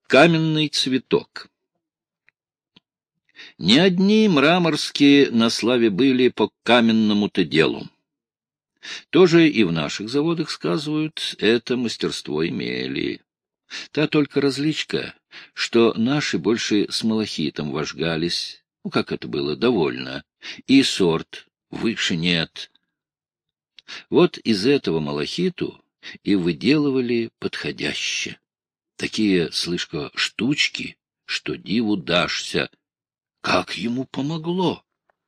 Каменный цветок. Не одни мраморские на славе были по каменному-то делу. Тоже и в наших заводах, сказывают, это мастерство имели. Та только различка, что наши больше с малахитом вожгались, как это было, довольно, и сорт выше нет. Вот из этого малахиту и выделывали подходяще. Такие, слышка, штучки, что диву дашься. Как ему помогло!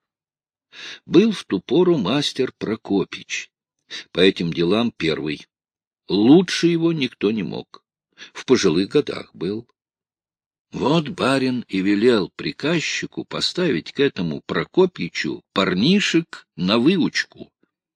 Был в ту пору мастер Прокопич. По этим делам первый. Лучше его никто не мог. В пожилых годах был. Вот барин и велел приказчику поставить к этому Прокопичу парнишек на выучку.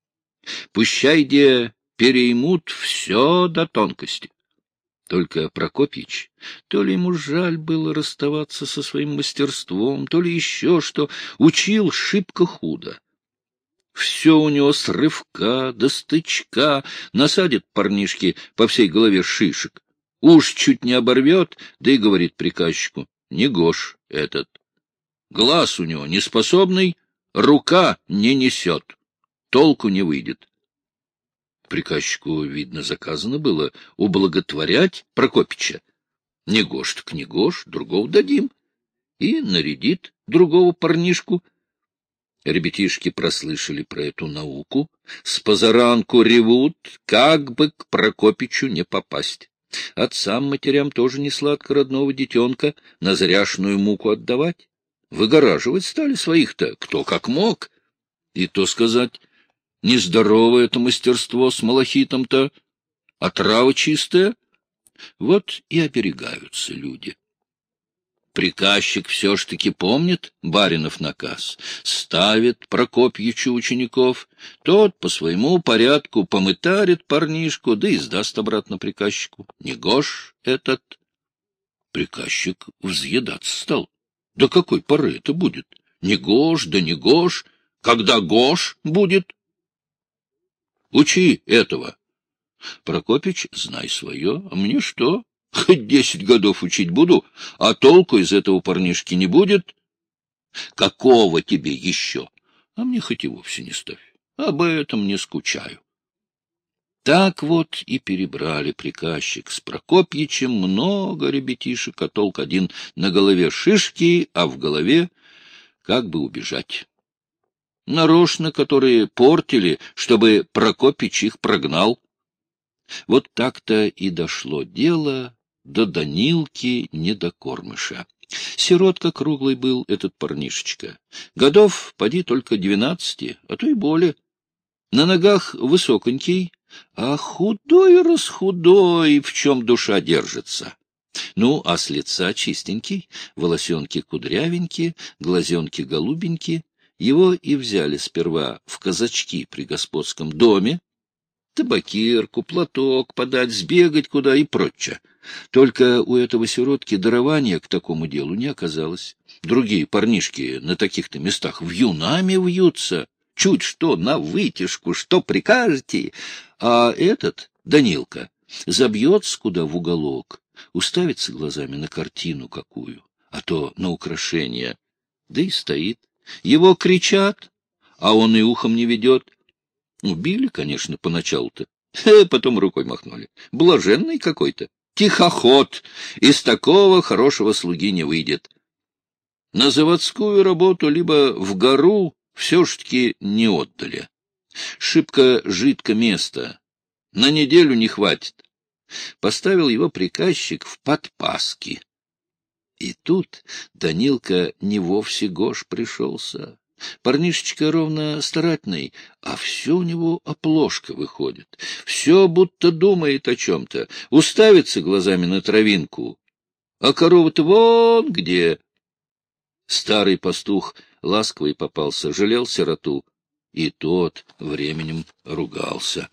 Пущай где переймут все до тонкости. Только Прокопич, то ли ему жаль было расставаться со своим мастерством, то ли еще что, учил шибко худо. Все у него с рывка до стычка, насадит парнишки по всей голове шишек. Уж чуть не оборвет, да и говорит приказчику: негож этот. Глаз у него неспособный, рука не несет, толку не выйдет. Приказчику, видно, заказано было ублаготворять Прокопича. Негож так негож, другого дадим. И нарядит другого парнишку. Ребятишки прослышали про эту науку, с позаранку ревут, как бы к Прокопичу не попасть. Отцам-матерям тоже не сладко родного детенка на зряшную муку отдавать. Выгораживать стали своих-то, кто как мог. И то сказать, нездоровое это мастерство с малахитом-то, а трава чистая. Вот и оберегаются люди. Приказчик все ж таки помнит баринов наказ, ставит Прокопьичу учеников, тот по своему порядку помытарит парнишку, да и сдаст обратно приказчику. Негож этот. Приказчик взъедаться стал. До какой поры это будет? Негож, да негож. Когда гож будет? Учи этого. Прокопич, знай свое, а мне что? Хоть 10 годов учить буду, а толку из этого парнишки не будет. Какого тебе еще? А мне хоть и вовсе не ставь. Об этом не скучаю. Так вот и перебрали приказчик с Прокопьичем много ребятишек, а толк один: на голове шишки, а в голове как бы убежать. Нарочно, которые портили, чтобы Прокопич их прогнал. Вот так-то и дошло дело до Данилки недокормыша. Сиротка круглый был этот парнишечка. Годов поди только 12, а то и более. На ногах высоконький, а худой-расхудой, в чем душа держится. Ну, а с лица чистенький, волосенки кудрявенькие, глазенки голубенькие. Его и взяли сперва в казачки при господском доме. Табакерку, платок подать, сбегать куда и прочее. Только у этого сиротки дарования к такому делу не оказалось. Другие парнишки на таких-то местах вьюнами вьются. Чуть что на вытяжку, что прикажете. А этот, Данилка, забьется куда в уголок, уставится глазами на картину какую, а то на украшение, да и стоит. Его кричат, а он и ухом не ведет. Убили, конечно, поначалу-то, потом рукой махнули. Блаженный какой-то, тихоход, из такого хорошего слуги не выйдет. На заводскую работу либо в гору все ж таки не отдали. Шибко жидко место, на неделю не хватит. Поставил его приказчик в подпаски. И тут Данилка не вовсе гош пришелся. Парнишечка ровно старательный, а все у него оплошка выходит. Все будто думает о чем-то, уставится глазами на травинку. А корова-то вон где. Старый пастух ласковый попался, жалел сироту, и тот временем ругался.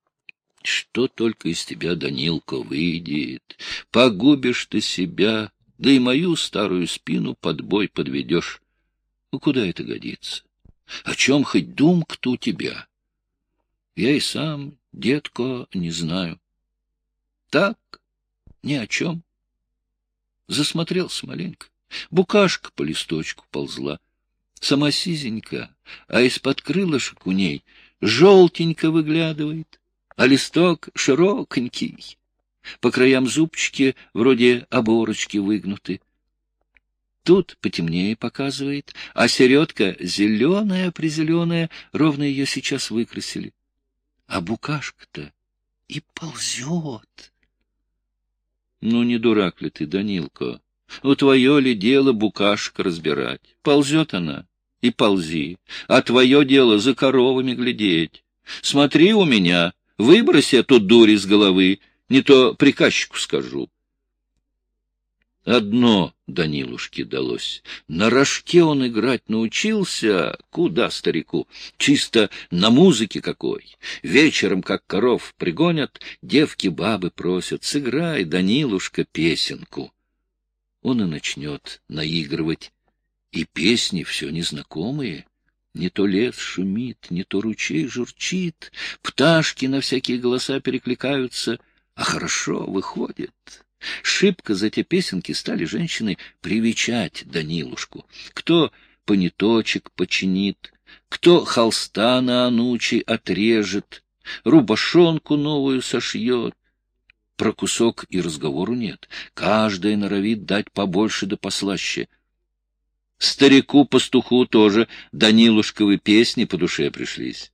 Что только из тебя, Данилка, выйдет? Погубишь ты себя, да и мою старую спину под бой подведешь. Ну, куда это годится? О чем хоть думка-то у тебя? Я и сам, детко, не знаю. Так, ни о чем. Засмотрелся маленько. Букашка по листочку ползла. Сама сизенька, а из-под крылышек у ней желтенько выглядывает, а листок широконький. По краям зубчики вроде оборочки выгнуты. Тут потемнее показывает, а середка зеленая-призеленая, ровно ее сейчас выкрасили. А букашка-то и ползет. Ну, не дурак ли ты, Данилко? У твое ли дело букашка разбирать? Ползет она, и ползи. А твое дело за коровами глядеть. Смотри у меня, выбрось эту дурь из головы, не то приказчику скажу. Одно Данилушке далось. На рожке он играть научился, куда старику, чисто на музыке какой. Вечером, как коров пригонят, девки-бабы просят: сыграй, Данилушка, песенку. Он и начнет наигрывать, и песни все незнакомые. Не то лес шумит, не то ручей журчит, пташки на всякие голоса перекликаются, а хорошо выходит. Шибко за те песенки стали женщины привечать Данилушку. Кто поняточек починит, кто холста на анучи отрежет, рубашонку новую сошьет. Про кусок и разговору нет. Каждая норовит дать побольше да послаще. Старику-пастуху тоже Данилушковы песни по душе пришлись.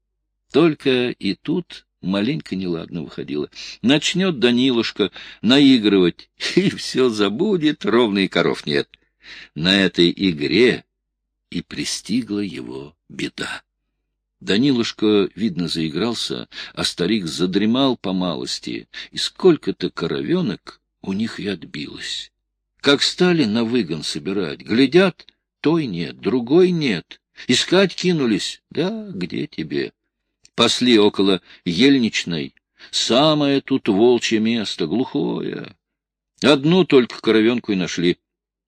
Только и тут маленько неладно выходило. Начнет Данилушка наигрывать, и все забудет, ровно и коров нет. На этой игре и пристигла его беда. Данилушка, видно, заигрался, а старик задремал по малости, и сколько-то коровенок у них и отбилось. Как стали на выгон собирать, глядят, той нет, другой нет. Искать кинулись, да где тебе? Пасли около ельничной, самое тут волчье место, глухое. Одну только коровенку и нашли.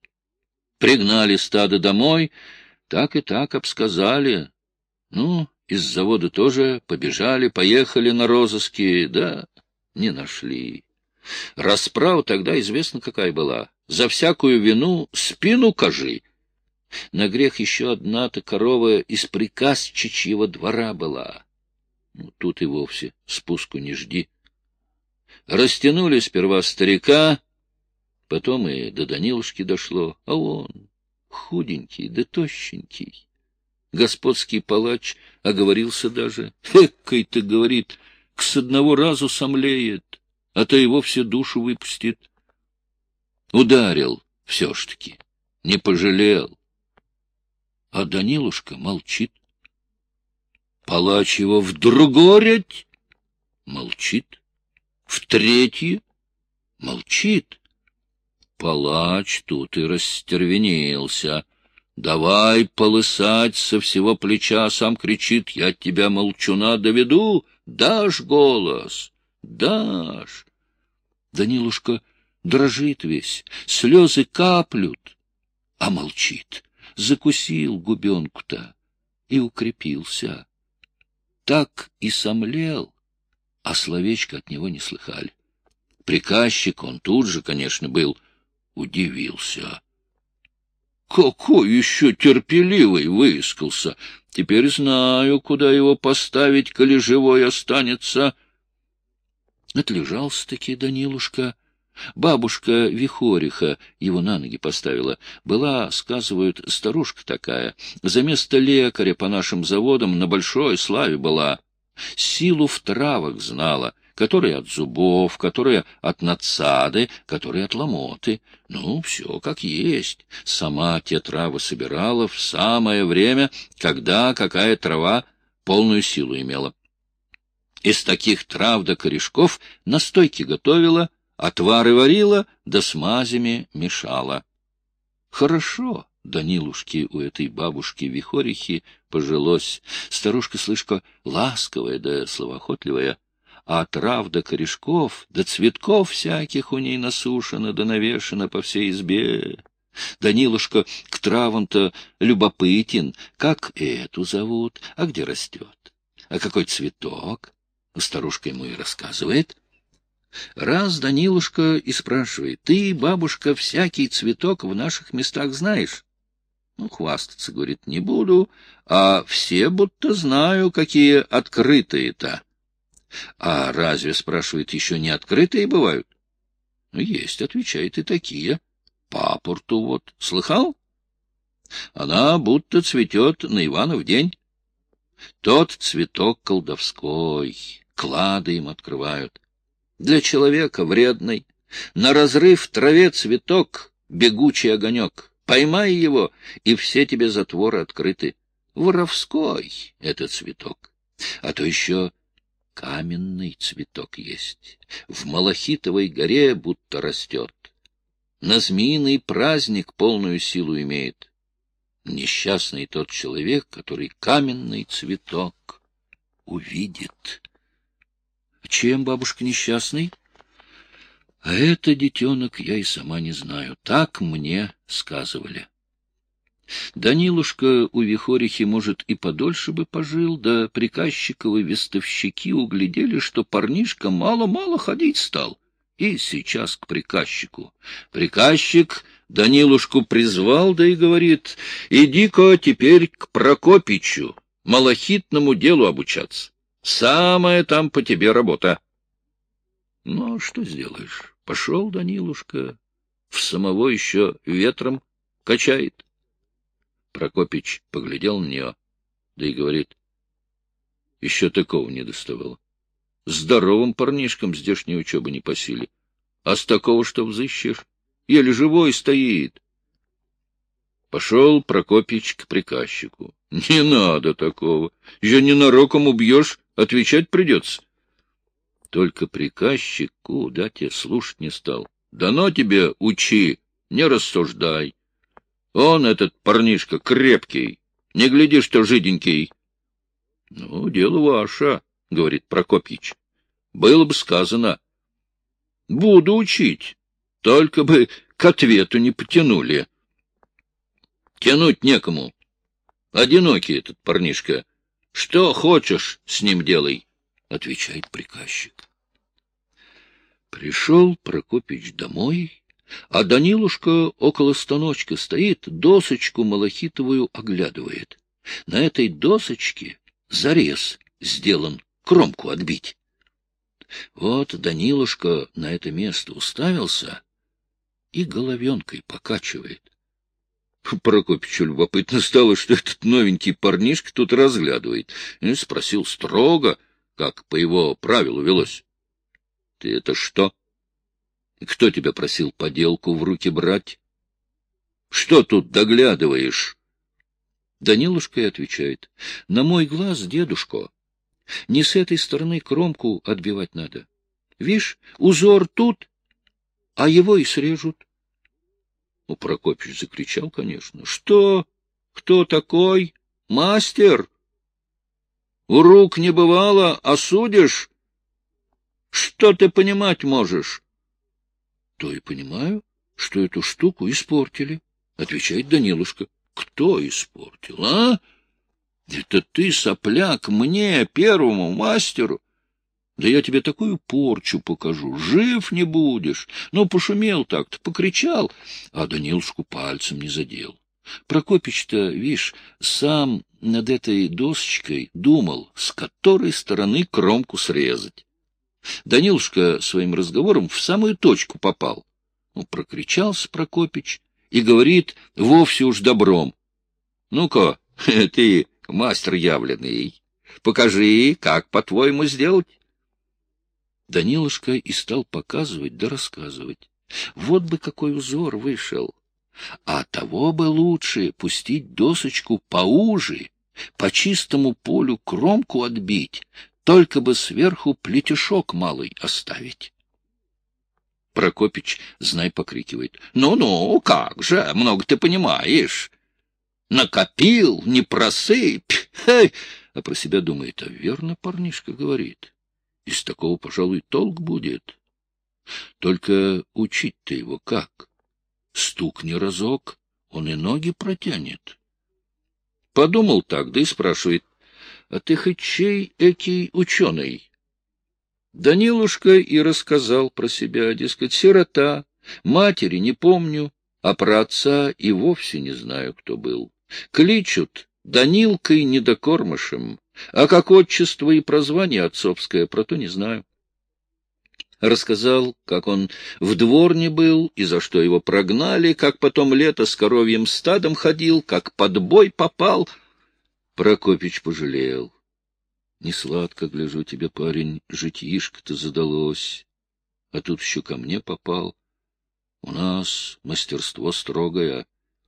Пригнали стадо домой, так и так обсказали. Ну, из завода тоже побежали, поехали на розыски, да не нашли. Расправа тогда известно какая была. За всякую вину спину кажи. На грех еще одна-то корова из приказчичьего двора была. Ну, тут и вовсе спуску не жди. Растянули сперва старика, потом и до Данилушки дошло, а он худенький да тощенький. Господский палач оговорился даже. Экой-то, говорит, с одного разу сомлеет, а то и вовсе душу выпустит. Ударил все ж таки, не пожалел. А Данилушка молчит. Палач его в другорять молчит, в третье молчит. Палач тут и растервенился. Давай полысать со всего плеча, сам кричит: я тебя, молчуна, доведу, дашь голос, дашь. Данилушка дрожит весь, слезы каплют, а молчит. Закусил губенку-то и укрепился. Так и сомлел, а словечко от него не слыхали. Приказчик, он тут же, конечно, был, удивился. Какой еще терпеливый выискался! Теперь знаю, куда его поставить, коли живой останется. Отлежался-таки Данилушка. Бабушка Вихориха его на ноги поставила. Была, сказывают, старушка такая. За место лекаря по нашим заводам на большой славе была. Силу в травах знала, которые от зубов, которые от надсады, которые от ломоты. Ну, все как есть. Сама те травы собирала в самое время, когда какая трава полную силу имела. Из таких трав да корешков настойки готовила, отвары варила, да смазями мешала. Хорошо Данилушке у этой бабушки Вихорихи пожилось. Старушка, слышка, ласковая да словоохотливая, а трав да корешков, да цветков всяких у ней насушено да навешано по всей избе. Данилушка к травам-то любопытен, как эту зовут, а где растет, а какой цветок. Старушка ему и рассказывает. Раз Данилушка и спрашивает: ты, бабушка, всякий цветок в наших местах знаешь? Ну, хвастаться, говорит, не буду, а все будто знаю, какие открытые-то. А разве, спрашивает, еще не открытые бывают? Ну, есть, отвечает, и такие. Папорту вот, слыхал? Она будто цветет на Иванов день. Тот цветок колдовской, клады им открывают. Для человека вредный. На разрыв в траве цветок, бегучий огонек. Поймай его, и все тебе затворы открыты. Воровской это цветок. А то еще каменный цветок есть. В Малахитовой горе будто растет. На змеиный праздник полную силу имеет. Несчастный тот человек, который каменный цветок увидит. Чем бабушка несчастный? А это, детенок, я и сама не знаю. Так мне сказывали. Данилушка у Вихорихи, может, и подольше бы пожил, да приказчиковы вестовщики углядели, что парнишка мало-мало ходить стал. И сейчас к приказчику. Приказчик Данилушку призвал, да и говорит: иди-ка теперь к Прокопичу, малахитному делу обучаться. Самая там по тебе работа. Ну, что сделаешь? Пошел Данилушка, в самого еще ветром качает. Прокопич поглядел на нее, да и говорит: еще такого не доставало. Здоровым парнишкам здешней учебы не по силе. А с такого что взыщешь? Еле живой стоит. Пошел Прокопич к приказчику. Не надо такого. Еще ненароком убьешь, отвечать придется. Только приказчик куда тебе слушать не стал. Дано тебе учи, не рассуждай. Он, этот парнишка, крепкий, не гляди, что жиденький. — Ну, дело ваше, — говорит Прокопьич. — Было бы сказано. — Буду учить, только бы к ответу не потянули. Тянуть некому. Одинокий этот парнишка. Что хочешь, с ним делай, — отвечает приказчик. Пришел Прокопич домой, а Данилушка около станочка стоит, досочку малахитовую оглядывает. На этой досочке зарез сделан, кромку отбить. Вот Данилушка на это место уставился и головенкой покачивает. Прокопичу любопытно стало, что этот новенький парнишка тут разглядывает, и спросил строго, как по его правилу велось: — Ты это что? Кто тебя просил поделку в руки брать? Что тут доглядываешь? Данилушка и отвечает: — На мой глаз, дедушка, не с этой стороны кромку отбивать надо. Вишь, узор тут, а его и срежут. Ну, Прокопич закричал, конечно: — Что? Кто такой? Мастер? У рук не бывало, а судишь? Что ты понимать можешь? — То и понимаю, что эту штуку испортили, — отвечает Данилушка. — Кто испортил, а? Это ты, сопляк, мне, первому мастеру? Да я тебе такую порчу покажу, жив не будешь. Ну, пошумел так-то, покричал, а Данилушку пальцем не задел. Прокопич-то, видишь, сам над этой досочкой думал, с которой стороны кромку срезать. Данилушка своим разговором в самую точку попал. Ну, прокричался Прокопич и говорит вовсе уж добром: — Ну-ка, ты, мастер явленный, покажи, как, по-твоему, сделать. Данилушка и стал показывать да рассказывать. Вот бы какой узор вышел! А того бы лучше пустить досочку поуже, по чистому полю кромку отбить, только бы сверху плетешок малый оставить. Прокопич, знай, покрикивает: — Ну-ну, как же, много ты понимаешь. Накопил, не просыпь. Хе! А про себя думает: а верно парнишка говорит. Из такого, пожалуй, толк будет. Только учить-то его как? Стукни разок, он и ноги протянет. Подумал так, да и спрашивает: — А ты хоть чей экий ученый? Данилушка и рассказал про себя, дескать, сирота, матери не помню, а про отца и вовсе не знаю, кто был. Кличут Данилкой недокормышем, а как отчество и прозвание отцовское, про то не знаю. Рассказал, как он в дворне был и за что его прогнали, как потом лето с коровьим стадом ходил, как под бой попал. Прокопич пожалел. Несладко, гляжу тебе, парень, житишко-то задалось. А тут еще ко мне попал. У нас мастерство строгое.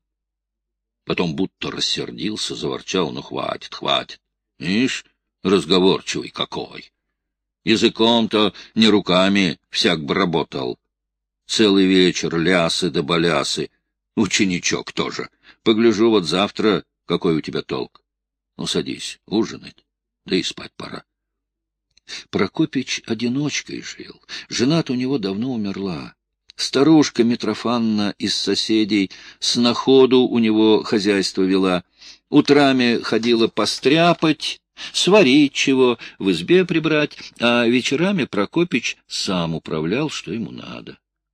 Потом будто рассердился, заворчал: ну, хватит, хватит. Ишь, разговорчивый какой. Языком-то не руками всяк бы работал. Целый вечер лясы да балясы. Ученичок тоже. Погляжу, вот завтра какой у тебя толк. Ну, садись, ужинать. Да и спать пора. Прокопич одиночкой жил. Жена-то у него давно умерла. Старушка Митрофанна из соседей снаходу у него хозяйство вела. Утрами ходила постряпать, сварить чего, в избе прибрать, а вечерами Прокопич сам управлял, что ему надо.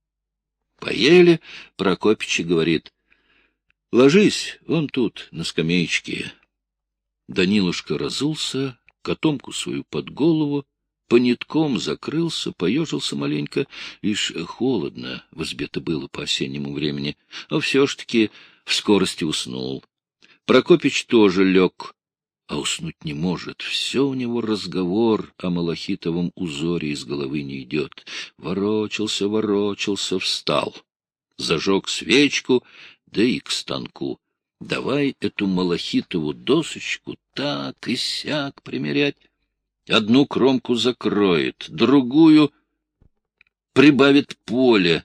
Поели, Прокопич и говорит: ложись вон тут, на скамеечке. Данилушка разулся, котомку свою под голову, понитком закрылся, поежился маленько, лишь холодно в избе-то было по осеннему времени, а все ж таки в скорости уснул. Прокопич тоже лег, а уснуть не может. Все у него разговор о малахитовом узоре из головы не идет. Ворочался, ворочался, встал, зажег свечку, да и к станку. Давай эту малахитову досочку так и сяк примерять. Одну кромку закроет, другую прибавит поле,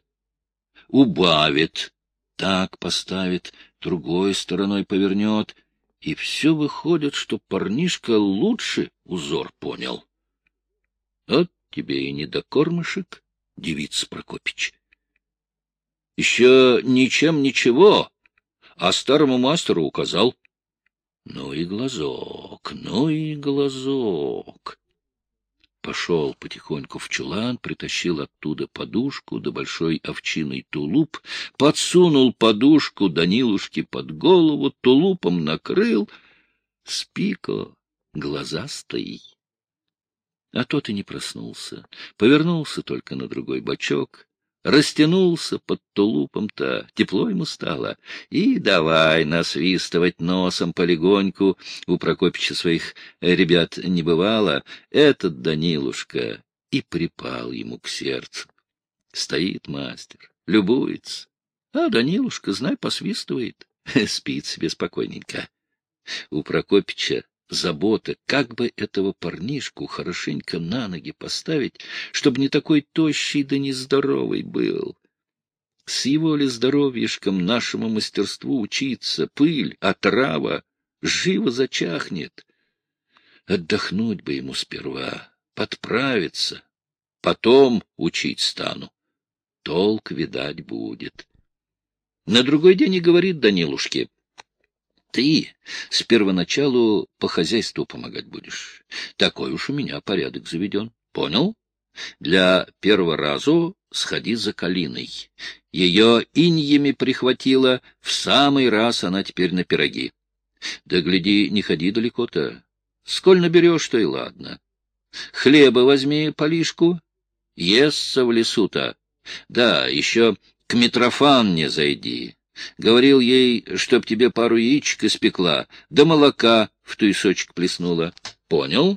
убавит, так поставит, другой стороной повернет, и все выходит, что парнишка лучше узор понял. Вот тебе и недокормышек, девица Прокопич. Еще ничем ничего, а старому мастеру указал. Ну и глазок, ну и глазок. Пошел потихоньку в чулан, притащил оттуда подушку да большой овчиный тулуп, подсунул подушку Данилушке под голову, тулупом накрыл. Спи-ка, глазастый. А тот и не проснулся, повернулся только на другой бочок, растянулся под тулупом-то, тепло ему стало, и давай насвистывать носом полегоньку. У Прокопича своих ребят не бывало, этот Данилушка и припал ему к сердцу. Стоит мастер, любуется, а Данилушка, знай, посвистывает, спит себе спокойненько. У Прокопича забота, как бы этого парнишку хорошенько на ноги поставить, чтобы не такой тощий да нездоровый был. С его ли здоровьишком нашему мастерству учиться, пыль, отрава, живо зачахнет. Отдохнуть бы ему сперва, подправиться, потом учить стану. Толк, видать, будет. На другой день и говорит Данилушке: ты с первоначалу по хозяйству помогать будешь. Такой уж у меня порядок заведен. Понял? Для первого разу сходи за калиной. Ее иньями прихватило, в самый раз она теперь на пироги. Да гляди, не ходи далеко-то. Сколь наберешь, то и ладно. Хлеба возьми полишку, естся в лесу-то. Да, еще к Митрофанне зайди. Говорил ей, чтоб тебе пару яичек испекла, да молока в туесочек плеснула. Понял?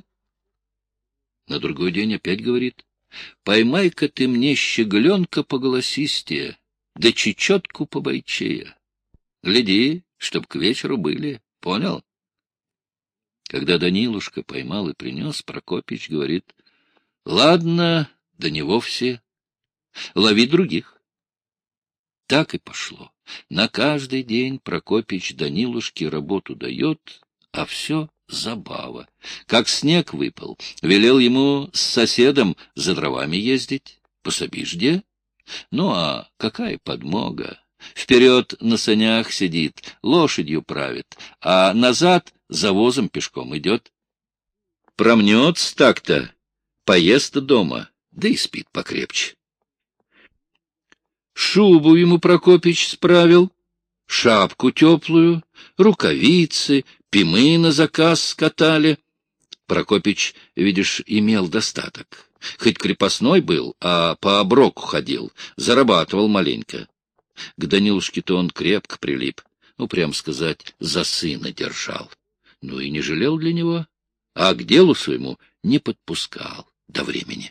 На другой день опять говорит: поймай-ка ты мне щегленка поголосистее, да чечетку побойчее. Гляди, чтоб к вечеру были. Понял? Когда Данилушка поймал и принес, Прокопич говорит: ладно, да не вовсе. Лови других. Так и пошло. На каждый день Прокопич Данилушке работу дает, а все забава. Как снег выпал, велел ему с соседом за дровами ездить. Пособишь где? Ну а какая подмога? Вперед на санях сидит, лошадью правит, а назад за возом пешком идет. Промнется так-то, поест дома, да и спит покрепче. Шубу ему Прокопич справил, шапку теплую, рукавицы, пимы на заказ скатали. Прокопич, видишь, имел достаток. Хоть крепостной был, а по оброку ходил, зарабатывал маленько. К Данилушке-то он крепко прилип, прям сказать, за сына держал. И не жалел для него, а к делу своему не подпускал до времени.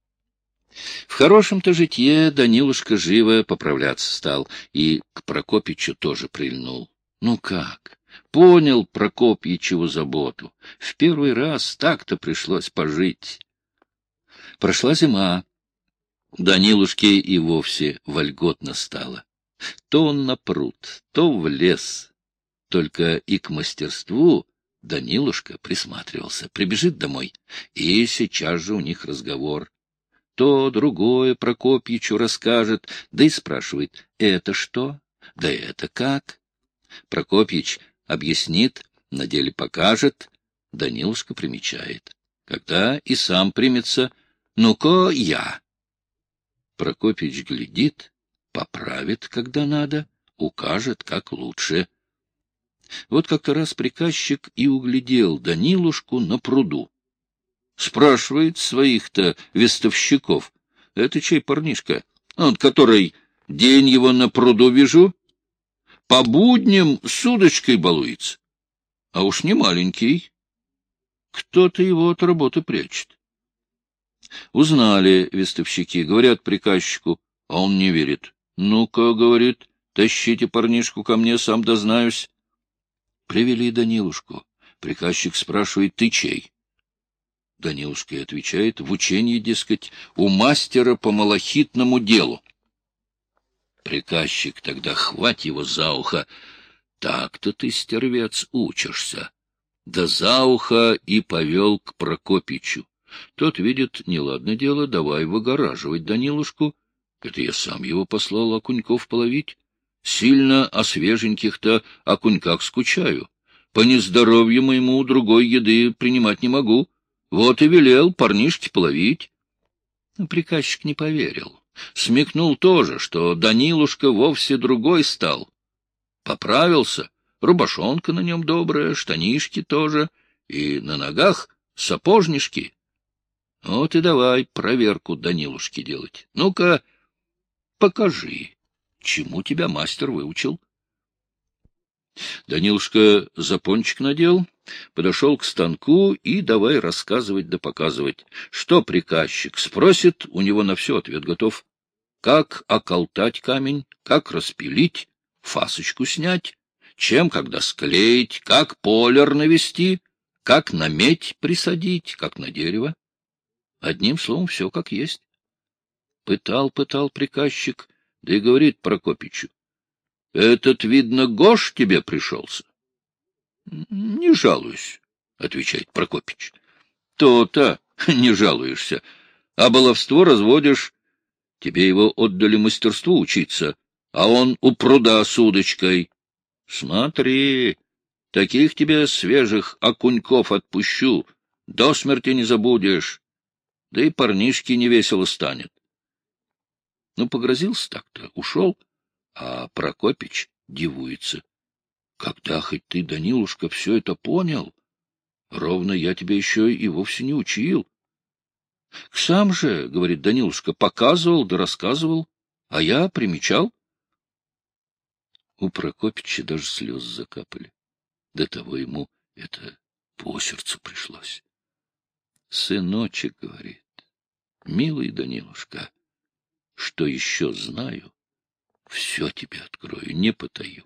В хорошем-то житье Данилушка живо поправляться стал и к Прокопичу тоже прильнул. Как? Понял Прокопьичеву заботу. В первый раз так-то пришлось пожить. Прошла зима. Данилушке и вовсе вольготно стало. То он на пруд, то в лес. Только и к мастерству Данилушка присматривался. Прибежит домой, и сейчас же у них разговор. То другое Прокопьичу расскажет, да и спрашивает, это что? Да это как? Прокопьич объяснит, на деле покажет. Данилушка примечает. Когда и сам примется, ну-ка я. Прокопьич глядит, поправит, когда надо, укажет, как лучше. Вот как-то раз приказчик и углядел Данилушку на пруду. Спрашивает своих-то вестовщиков. Это чей парнишка? Он, который день его на пруду вижу, по будням с удочкой балуется. А уж не маленький. Кто-то его от работы прячет. Узнали вестовщики, говорят приказчику, а он не верит. Ну-ка, говорит, тащите парнишку ко мне, сам дознаюсь. Привели Данилушку. Приказчик спрашивает, ты чей? Данилушка и отвечает, в учении, дескать, у мастера по малахитному делу. Приказчик тогда хвать его за ухо. Так-то ты, стервец, учишься. Да за ухо и повел к Прокопичу. Тот видит, неладное дело, давай выгораживать Данилушку. Это я сам его послал окуньков половить. Сильно о свеженьких-то окуньках скучаю. По нездоровью моему другой еды принимать не могу. Вот и велел парнишке половить. Приказчик не поверил. Смекнул тоже, что Данилушка вовсе другой стал. Поправился, рубашонка на нем добрая, штанишки тоже, и на ногах сапожнишки. Вот и давай проверку Данилушки делать. Ну-ка, покажи, чему тебя мастер выучил. Данилушка запончик надел, подошел к станку и давай рассказывать да показывать. Что приказчик спросит, у него на все ответ готов. Как околтать камень, как распилить, фасочку снять, чем когда склеить, как полер навести, как на медь присадить, как на дерево. Одним словом, все как есть. Пытал приказчик, да и говорит Прокопичу. — Этот, видно, Гош тебе пришелся? — Не жалуюсь, — отвечает Прокопич. — То-то не жалуешься, а баловство разводишь. Тебе его отдали мастерству учиться, а он у пруда с удочкой. Смотри, таких тебе свежих окуньков отпущу, до смерти не забудешь, да и парнишке невесело станет. Погрозился так-то, ушел. А Прокопич дивуется. Когда хоть ты, Данилушка, все это понял? Ровно я тебя еще и вовсе не учил. Сам же, говорит Данилушка, показывал да рассказывал, а я примечал. У Прокопича даже слезы закапали. До того ему это по сердцу пришлось. Сыночек, говорит, милый Данилушка, что еще знаю, все тебе открою, не потаю.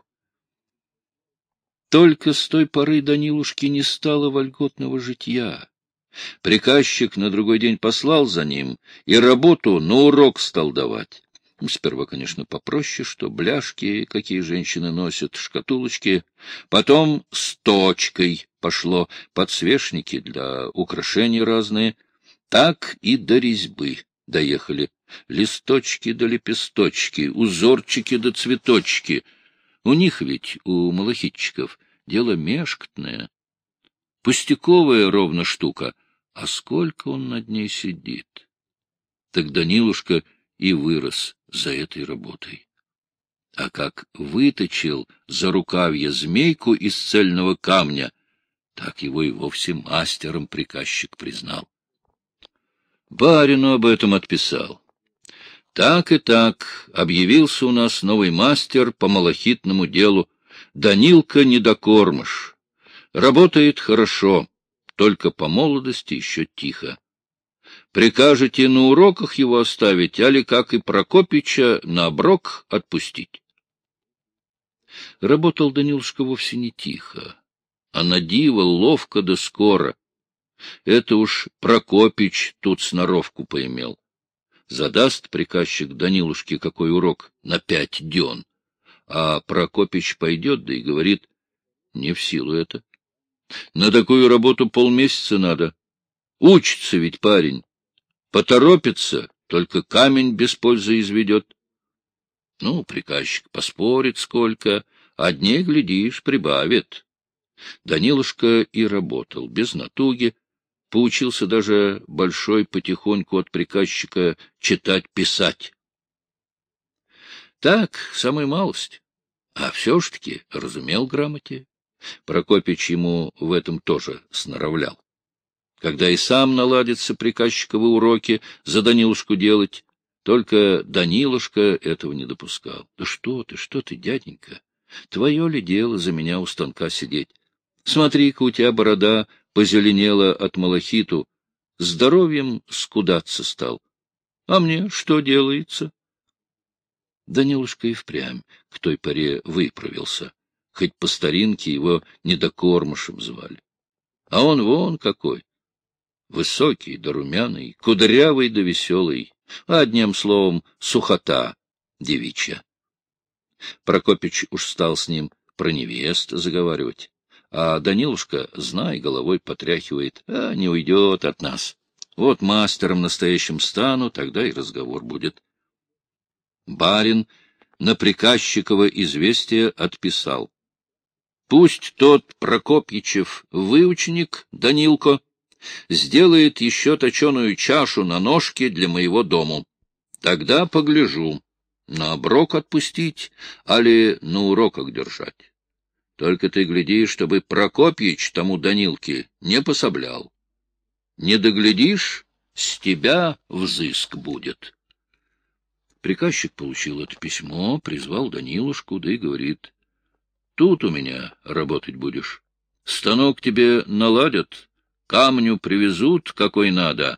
Только с той поры Данилушке не стало вольготного житья. Приказчик на другой день послал за ним и работу на урок стал давать. Сперва, конечно, попроще, что бляшки, какие женщины носят, шкатулочки. Потом с точкой пошло, подсвечники для украшений разные. Так и до резьбы доехали. Листочки да лепесточки, узорчики да цветочки. У них ведь, у малахитчиков, дело мешкотное. Пустяковая ровно штука, А сколько он над ней сидит? Так Данилушка и вырос за этой работой. А как выточил за рукавья змейку из цельного камня, так его и вовсе мастером приказчик признал. Барину об этом отписал. Так и так объявился у нас новый мастер по малахитному делу, Данилка Недокормыш. Работает хорошо, только по молодости еще тихо. Прикажете на уроках его оставить, али, как и Прокопича, на оброк отпустить? Работал Данилушка вовсе не тихо, а на диво ловко да скоро. Это уж Прокопич тут сноровку поимел. Задаст приказчик Данилушке какой урок на 5 дён, а Прокопич пойдет, да и говорит, не в силу это. На такую работу полмесяца надо. Учится ведь парень. Поторопится, только камень без пользы изведет. Ну, приказчик поспорит сколько, а дней, глядишь, прибавит. Данилушка и работал без натуги, поучился даже большой потихоньку от приказчика читать-писать. Так, самая малость, а все ж таки разумел грамоте. Прокопич ему в этом тоже сноровлял. Когда и сам наладится приказчиковы уроки за Данилушку делать, только Данилушка этого не допускал. Да что ты, дяденька, твое ли дело за меня у станка сидеть? Смотри-ка, у тебя борода позеленела от малахиту, здоровьем скудаться стал. А мне что делается? Данилушка и впрямь к той поре выправился, хоть по старинке его Недокормышем звали. А он вон какой! Высокий да румяный, кудрявый да веселый, одним словом, сухота девичья. Прокопич уж стал с ним про невест заговаривать, а Данилушка, знай, головой потряхивает, не уйдет от нас. Вот мастером настоящим стану, тогда и разговор будет. Барин на приказчиково известие отписал. Пусть тот Прокопьичев выученик, Данилко, сделает еще точеную чашу на ножке для моего дому. Тогда погляжу, на оброк отпустить, али на уроках держать. Только ты гляди, чтобы Прокопьич тому Данилке не пособлял. Не доглядишь, с тебя взыск будет. Приказчик получил это письмо, призвал Данилушку, да и говорит, тут у меня работать будешь. Станок тебе наладят, камню привезут, какой надо.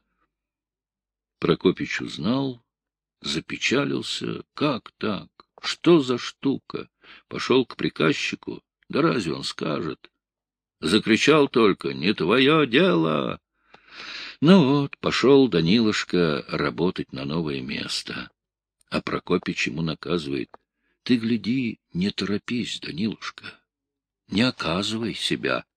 Прокопич узнал, запечалился. Как так? Что за штука? Пошел к приказчику. Да разве он скажет? Закричал только: «Не твое дело!» Ну вот, пошел Данилушка работать на новое место. А Прокопич ему наказывает: «Ты гляди, не торопись, Данилушка, не оказывай себя».